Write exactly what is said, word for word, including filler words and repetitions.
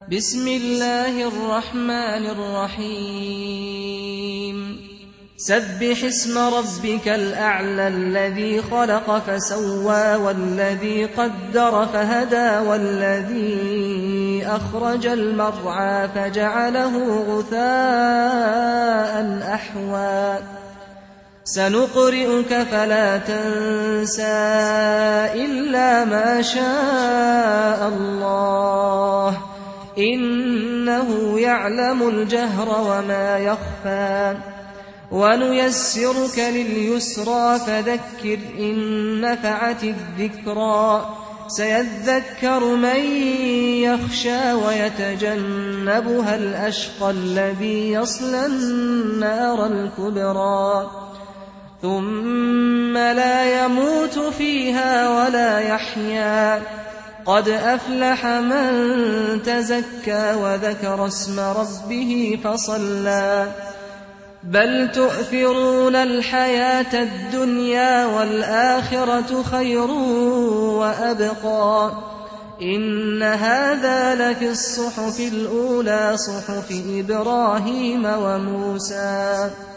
بسم الله الرحمن الرحيم سبح اسم ربك الأعلى الذي خلق فسوى والذي قدر فهدى والذي أخرج المرعى فجعله غثاء أحوى سنقرئك فلا تنسى إلا ما شاء الله إنه يعلم الجهر وما يخفى ونيسرك لليسرى فذكر إن نفعت الذكرى سيذكر من يخشى ويتجنبها الأشقى الذي يصلى النار الكبرى ثم لا يموت فيها ولا يحيا قد أفلح من تزكى وذكر اسم ربه فصلى بل تؤثرون الحياة الدنيا والآخرة خير وأبقى إن هذا لفي الصحف الأولى صحف إبراهيم وموسى